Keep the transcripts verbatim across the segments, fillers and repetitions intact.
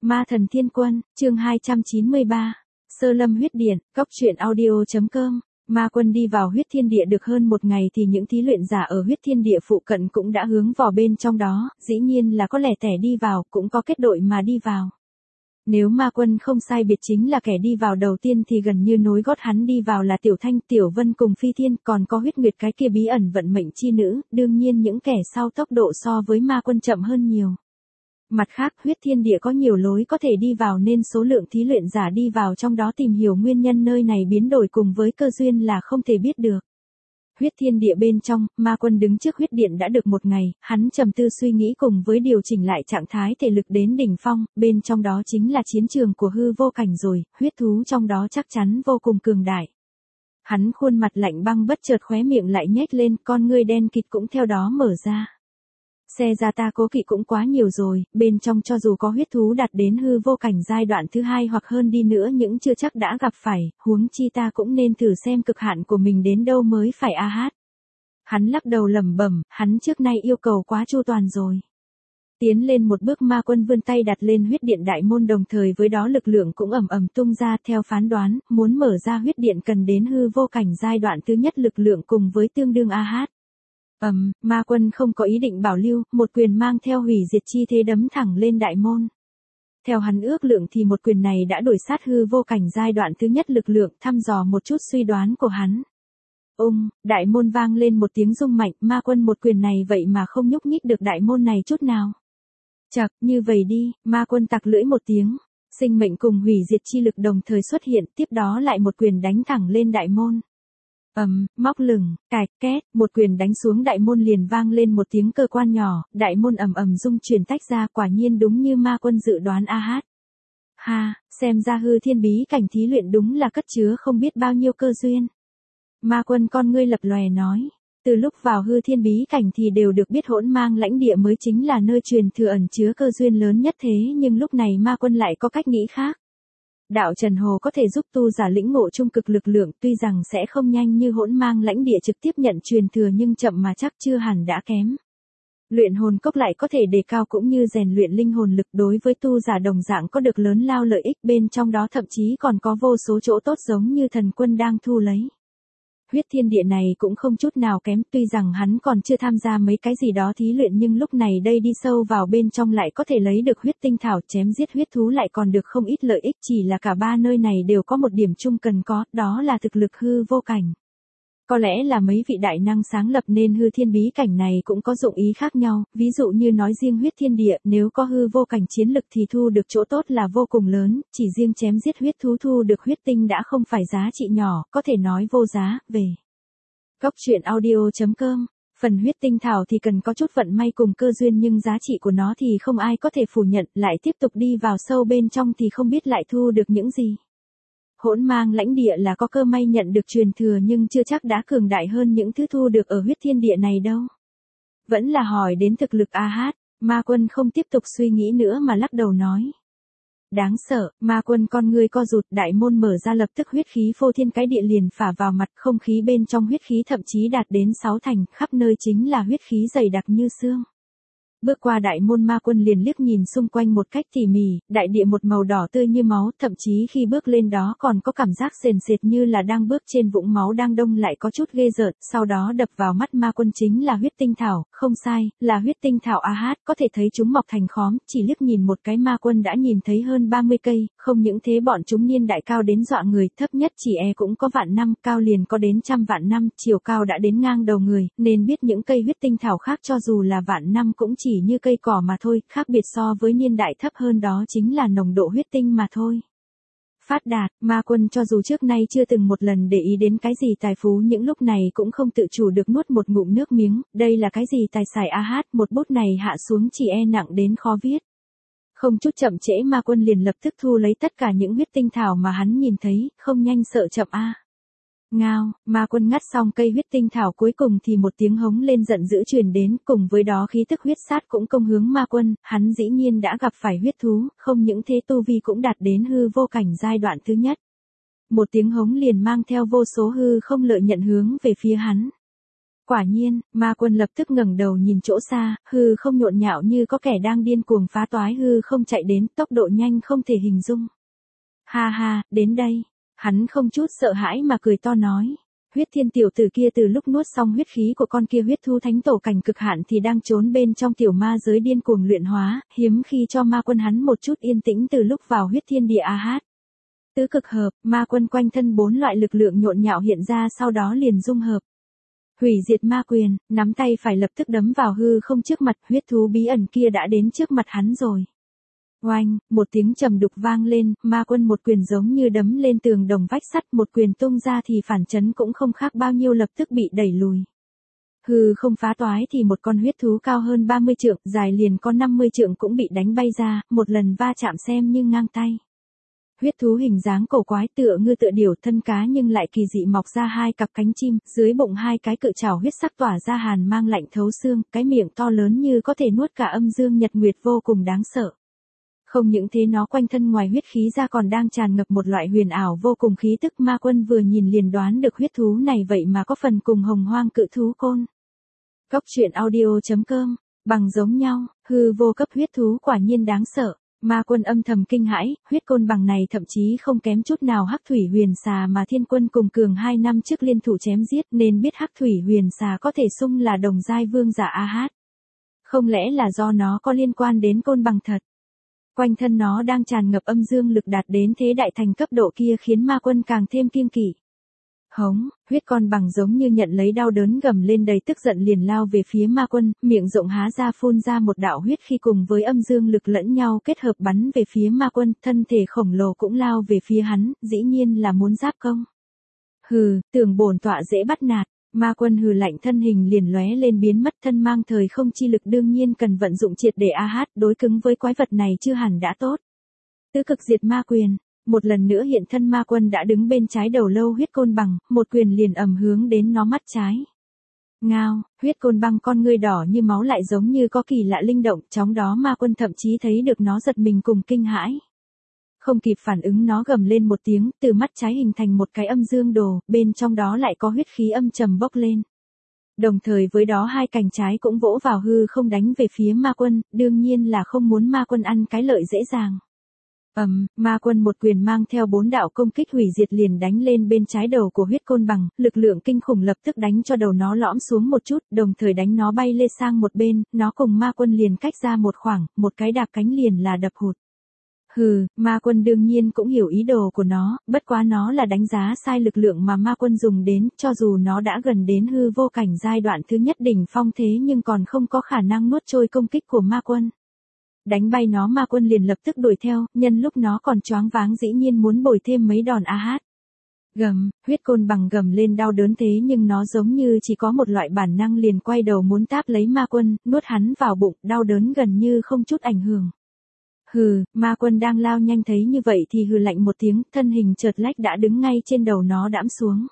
Ma thần thiên quân, chương hai trăm chín mươi ba. Sơ lâm huyết điện, góc truyện audio.com. Ma quân đi vào huyết thiên địa được hơn một ngày thì những thí luyện giả ở huyết thiên địa phụ cận cũng đã hướng vào bên trong đó, dĩ nhiên là có lẻ tẻ đi vào, cũng có kết đội mà đi vào. Nếu ma quân không sai biệt chính là kẻ đi vào đầu tiên thì gần như nối gót hắn đi vào là Tiểu Thanh, Tiểu Vân cùng Phi Thiên, còn có huyết nguyệt cái kia bí ẩn vận mệnh chi nữ, đương nhiên những kẻ sau tốc độ so với ma quân chậm hơn nhiều. Mặt khác, huyết thiên địa có nhiều lối có thể đi vào nên số lượng thí luyện giả đi vào trong đó tìm hiểu nguyên nhân nơi này biến đổi cùng với cơ duyên là không thể biết được. Huyết thiên địa bên trong, ma quân đứng trước huyết điện đã được một ngày, hắn trầm tư suy nghĩ cùng với điều chỉnh lại trạng thái thể lực đến đỉnh phong, bên trong đó chính là chiến trường của hư vô cảnh rồi, huyết thú trong đó chắc chắn vô cùng cường đại. Hắn khuôn mặt lạnh băng bất chợt khóe miệng lại nhếch lên, con ngươi đen kịt cũng theo đó mở ra. Xe ra ta cố kỵ cũng quá nhiều rồi, bên trong cho dù có huyết thú đạt đến hư vô cảnh giai đoạn thứ hai hoặc hơn đi nữa những chưa chắc đã gặp phải, huống chi ta cũng nên thử xem cực hạn của mình đến đâu mới phải a hát. Hắn lắc đầu lẩm bẩm, hắn trước nay yêu cầu quá chu toàn rồi. Tiến lên một bước ma quân vươn tay đặt lên huyết điện đại môn đồng thời với đó lực lượng cũng ầm ầm tung ra theo phán đoán, muốn mở ra huyết điện cần đến hư vô cảnh giai đoạn thứ nhất lực lượng cùng với tương đương a hát. Ầm, um, ma quân không có ý định bảo lưu, một quyền mang theo hủy diệt chi thế đấm thẳng lên đại môn. Theo hắn ước lượng thì một quyền này đã đuổi sát hư vô cảnh giai đoạn thứ nhất lực lượng, thăm dò một chút suy đoán của hắn. Ung, đại môn vang lên một tiếng rung mạnh, ma quân một quyền này vậy mà không nhúc nhích được đại môn này chút nào. Chậc, như vậy đi, ma quân tặc lưỡi một tiếng, sinh mệnh cùng hủy diệt chi lực đồng thời xuất hiện, tiếp đó lại một quyền đánh thẳng lên đại môn. Ầm, um, móc lửng, cạch, két, một quyền đánh xuống đại môn liền vang lên một tiếng cơ quan nhỏ, đại môn ầm ầm rung chuyển tách ra, quả nhiên đúng như ma quân dự đoán a hát. Ha, xem ra hư thiên bí cảnh thí luyện đúng là cất chứa không biết bao nhiêu cơ duyên. Ma quân con ngươi lập lòe nói, từ lúc vào hư thiên bí cảnh thì đều được biết hỗn mang lãnh địa mới chính là nơi truyền thừa ẩn chứa cơ duyên lớn nhất thế nhưng lúc này ma quân lại có cách nghĩ khác. Đạo Trần Hồ có thể giúp tu giả lĩnh ngộ trung cực lực lượng, tuy rằng sẽ không nhanh như hỗn mang lãnh địa trực tiếp nhận truyền thừa nhưng chậm mà chắc chưa hẳn đã kém. Luyện hồn cốc lại có thể đề cao cũng như rèn luyện linh hồn lực, đối với tu giả đồng dạng có được lớn lao lợi ích, bên trong đó thậm chí còn có vô số chỗ tốt giống như thần quân đang thu lấy. Huyết thiên địa này cũng không chút nào kém, tuy rằng hắn còn chưa tham gia mấy cái gì đó thí luyện nhưng lúc này đây đi sâu vào bên trong lại có thể lấy được huyết tinh thảo, chém giết huyết thú lại còn được không ít lợi ích, chỉ là cả ba nơi này đều có một điểm chung cần có, đó là thực lực hư vô cảnh. Có lẽ là mấy vị đại năng sáng lập nên hư thiên bí cảnh này cũng có dụng ý khác nhau, ví dụ như nói riêng huyết thiên địa, nếu có hư vô cảnh chiến lực thì thu được chỗ tốt là vô cùng lớn, chỉ riêng chém giết huyết thú thu được huyết tinh đã không phải giá trị nhỏ, có thể nói vô giá, về. Góc truyện audio.com. Phần huyết tinh thảo thì cần có chút vận may cùng cơ duyên nhưng giá trị của nó thì không ai có thể phủ nhận, lại tiếp tục đi vào sâu bên trong thì không biết lại thu được những gì. Hỗn mang lãnh địa là có cơ may nhận được truyền thừa nhưng chưa chắc đã cường đại hơn những thứ thu được ở huyết thiên địa này đâu. Vẫn là hỏi đến thực lực a hát, ma quân không tiếp tục suy nghĩ nữa mà lắc đầu nói. Đáng sợ, ma quân con ngươi co rụt, đại môn mở ra lập tức huyết khí phô thiên cái địa liền phả vào mặt, không khí bên trong huyết khí thậm chí đạt đến sáu thành, khắp nơi chính là huyết khí dày đặc như xương. Bước qua đại môn ma quân liền liếc nhìn xung quanh một cách tỉ mỉ, đại địa một màu đỏ tươi như máu, thậm chí khi bước lên đó còn có cảm giác sền sệt như là đang bước trên vũng máu đang đông lại có chút ghê rợn, sau đó đập vào mắt ma quân chính là huyết tinh thảo, không sai, là huyết tinh thảo a hát, có thể thấy chúng mọc thành khóm, chỉ liếc nhìn một cái ma quân đã nhìn thấy hơn ba mươi cây, không những thế bọn chúng niên đại cao đến dọa người, thấp nhất chỉ e cũng có vạn năm, cao liền có đến trăm vạn năm, chiều cao đã đến ngang đầu người, nên biết những cây huyết tinh thảo khác cho dù là vạn năm cũng chỉ như cây cỏ mà thôi, khác biệt so với niên đại thấp hơn đó chính là nồng độ huyết tinh mà thôi. Phát đạt, ma quân cho dù trước nay chưa từng một lần để ý đến cái gì tài phú những lúc này cũng không tự chủ được nuốt một ngụm nước miếng, đây là cái gì tài xài a hát, một bút này hạ xuống chỉ e nặng đến khó viết. Không chút chậm trễ ma quân liền lập tức thu lấy tất cả những huyết tinh thảo mà hắn nhìn thấy, không nhanh sợ chậm a. Ngao, ma quân ngắt xong cây huyết tinh thảo cuối cùng thì một tiếng hống lên giận dữ truyền đến, cùng với đó khí tức huyết sát cũng công hướng ma quân, hắn dĩ nhiên đã gặp phải huyết thú, không những thế tu vi cũng đạt đến hư vô cảnh giai đoạn thứ nhất. Một tiếng hống liền mang theo vô số hư không lợi nhận hướng về phía hắn. Quả nhiên, ma quân lập tức ngẩng đầu nhìn chỗ xa, hư không nhộn nhạo như có kẻ đang điên cuồng phá toái hư không chạy đến, tốc độ nhanh không thể hình dung. Ha ha, đến đây. Hắn không chút sợ hãi mà cười to nói. Huyết thiên tiểu tử kia từ lúc nuốt xong huyết khí của con kia huyết thu thánh tổ cảnh cực hạn thì đang trốn bên trong tiểu ma giới điên cuồng luyện hóa, hiếm khi cho ma quân hắn một chút yên tĩnh từ lúc vào huyết thiên địa a hát. Tứ cực hợp, ma quân quanh thân bốn loại lực lượng nhộn nhạo hiện ra sau đó liền dung hợp. Hủy diệt ma quyền, nắm tay phải lập tức đấm vào hư không trước mặt, huyết thú bí ẩn kia đã đến trước mặt hắn rồi. Oanh, một tiếng trầm đục vang lên, ma quân một quyền giống như đấm lên tường đồng vách sắt, một quyền tung ra thì phản chấn cũng không khác bao nhiêu lập tức bị đẩy lùi. Hư không phá toái thì một con huyết thú cao hơn ba mươi trượng, dài liền có năm mươi trượng cũng bị đánh bay ra, một lần va chạm xem như ngang tay. Huyết thú hình dáng cổ quái tựa ngư tựa điểu, thân cá nhưng lại kỳ dị mọc ra hai cặp cánh chim, dưới bụng hai cái cự trảo huyết sắc tỏa ra hàn mang lạnh thấu xương, cái miệng to lớn như có thể nuốt cả âm dương nhật nguyệt vô cùng đáng sợ. Không những thế nó quanh thân ngoài huyết khí ra còn đang tràn ngập một loại huyền ảo vô cùng khí tức, ma quân vừa nhìn liền đoán được huyết thú này vậy mà có phần cùng hồng hoang cự thú côn. Cốc truyện audio chấm com, bằng giống nhau, hư vô cấp huyết thú quả nhiên đáng sợ. Ma quân âm thầm kinh hãi, huyết côn bằng này thậm chí không kém chút nào hắc thủy huyền xà mà thiên quân cùng cường hai năm trước liên thủ chém giết, nên biết hắc thủy huyền xà có thể xung là đồng giai vương giả a hát. Không lẽ là do nó có liên quan đến côn bằng thật? Quanh thân nó đang tràn ngập âm dương lực đạt đến thế đại thành cấp độ kia khiến ma quân càng thêm kiêng kỵ. Hống, huyết con bằng giống như nhận lấy đau đớn gầm lên đầy tức giận liền lao về phía ma quân, miệng rộng há ra phun ra một đạo huyết khi cùng với âm dương lực lẫn nhau kết hợp bắn về phía ma quân, thân thể khổng lồ cũng lao về phía hắn, dĩ nhiên là muốn giáp công. Hừ, tưởng bổn tọa dễ bắt nạt, ma quân hừ lạnh thân hình liền lóe lên biến mất, thân mang thời không chi lực đương nhiên cần vận dụng triệt để a hát, đối cứng với quái vật này chưa hẳn đã tốt. Tứ cực diệt ma quyền. Một lần nữa hiện thân ma quân đã đứng bên trái đầu lâu huyết côn bằng, một quyền liền ầm hướng đến nó mắt trái. Ngao, huyết côn bằng con ngươi đỏ như máu lại giống như có kỳ lạ linh động, trong đó ma quân thậm chí thấy được nó giật mình cùng kinh hãi. Không kịp phản ứng nó gầm lên một tiếng, từ mắt trái hình thành một cái âm dương đồ, bên trong đó lại có huyết khí âm trầm bốc lên. Đồng thời với đó hai cành trái cũng vỗ vào hư không đánh về phía ma quân, đương nhiên là không muốn ma quân ăn cái lợi dễ dàng. Ầm, um, ma quân một quyền mang theo bốn đạo công kích hủy diệt liền đánh lên bên trái đầu của huyết côn bằng, lực lượng kinh khủng lập tức đánh cho đầu nó lõm xuống một chút, đồng thời đánh nó bay lê sang một bên, nó cùng ma quân liền cách ra một khoảng, một cái đạp cánh liền là đập hụt. Hừ, ma quân đương nhiên cũng hiểu ý đồ của nó, bất quá nó là đánh giá sai lực lượng mà ma quân dùng đến, cho dù nó đã gần đến hư vô cảnh giai đoạn thứ nhất đỉnh phong thế nhưng còn không có khả năng nuốt trôi công kích của ma quân. Đánh bay nó ma quân liền lập tức đuổi theo, nhân lúc nó còn choáng váng dĩ nhiên muốn bồi thêm mấy đòn a hát. Gầm, huyết côn bằng gầm lên đau đớn thế nhưng nó giống như chỉ có một loại bản năng liền quay đầu muốn táp lấy ma quân, nuốt hắn vào bụng, đau đớn gần như không chút ảnh hưởng. Hừ, ma quân đang lao nhanh thấy như vậy thì hừ lạnh một tiếng, thân hình chợt lách đã đứng ngay trên đầu nó đãm xuống.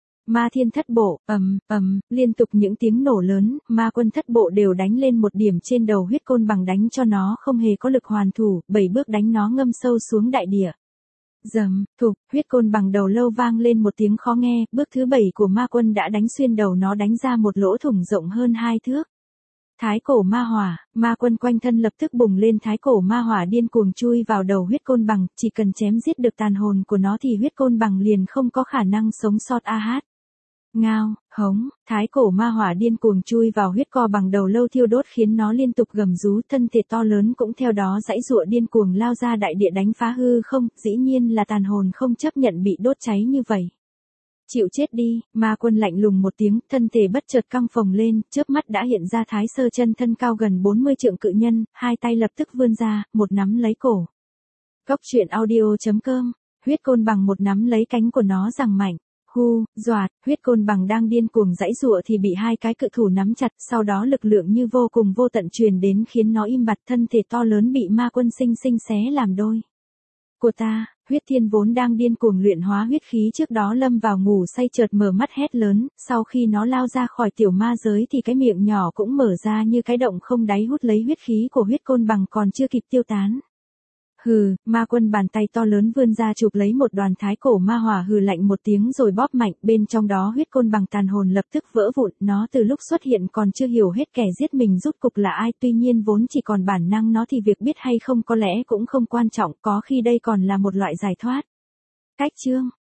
Ma thiên thất bộ, ầm, ầm, liên tục những tiếng nổ lớn, ma quân thất bộ đều đánh lên một điểm trên đầu huyết côn bằng đánh cho nó không hề có lực hoàn thủ, bảy bước đánh nó ngâm sâu xuống đại địa. Dầm, thục, huyết côn bằng đầu lâu vang lên một tiếng khó nghe, bước thứ bảy của ma quân đã đánh xuyên đầu nó đánh ra một lỗ thủng rộng hơn hai thước. Thái cổ ma hỏa, ma quân quanh thân lập tức bùng lên thái cổ ma hỏa điên cuồng chui vào đầu huyết côn bằng, chỉ cần chém giết được tàn hồn của nó thì huyết côn bằng liền không có khả năng sống sót a hát. Ngao, hống, thái cổ ma hỏa điên cuồng chui vào huyết co bằng đầu lâu thiêu đốt khiến nó liên tục gầm rú, thân thể to lớn cũng theo đó giãy giụa điên cuồng lao ra đại địa đánh phá hư không, dĩ nhiên là tàn hồn không chấp nhận bị đốt cháy như vậy. Chịu chết đi, ma quân lạnh lùng một tiếng, thân thể bất chợt căng phồng lên, chớp mắt đã hiện ra thái sơ chân thân cao gần bốn mươi trượng cự nhân, hai tay lập tức vươn ra, một nắm lấy cổ. Cốc truyện audio chấm com, huyết côn bằng một nắm lấy cánh của nó giằng mạnh. Hu, doạt, huyết côn bằng đang điên cuồng giãy giụa thì bị hai cái cự thủ nắm chặt, sau đó lực lượng như vô cùng vô tận truyền đến khiến nó im bặt, thân thể to lớn bị ma quân sinh sinh xé làm đôi. Của ta, huyết thiên vốn đang điên cuồng luyện hóa huyết khí trước đó lâm vào ngủ say chợt mở mắt hét lớn, sau khi nó lao ra khỏi tiểu ma giới thì cái miệng nhỏ cũng mở ra như cái động không đáy hút lấy huyết khí của huyết côn bằng còn chưa kịp tiêu tán. Hừ, ma quân bàn tay to lớn vươn ra chụp lấy một đoàn thái cổ ma hỏa, hừ lạnh một tiếng rồi bóp mạnh, bên trong đó huyết côn bằng tàn hồn lập tức vỡ vụn, nó từ lúc xuất hiện còn chưa hiểu hết kẻ giết mình rốt cục là ai, tuy nhiên vốn chỉ còn bản năng nó thì việc biết hay không có lẽ cũng không quan trọng, có khi đây còn là một loại giải thoát. Cách chương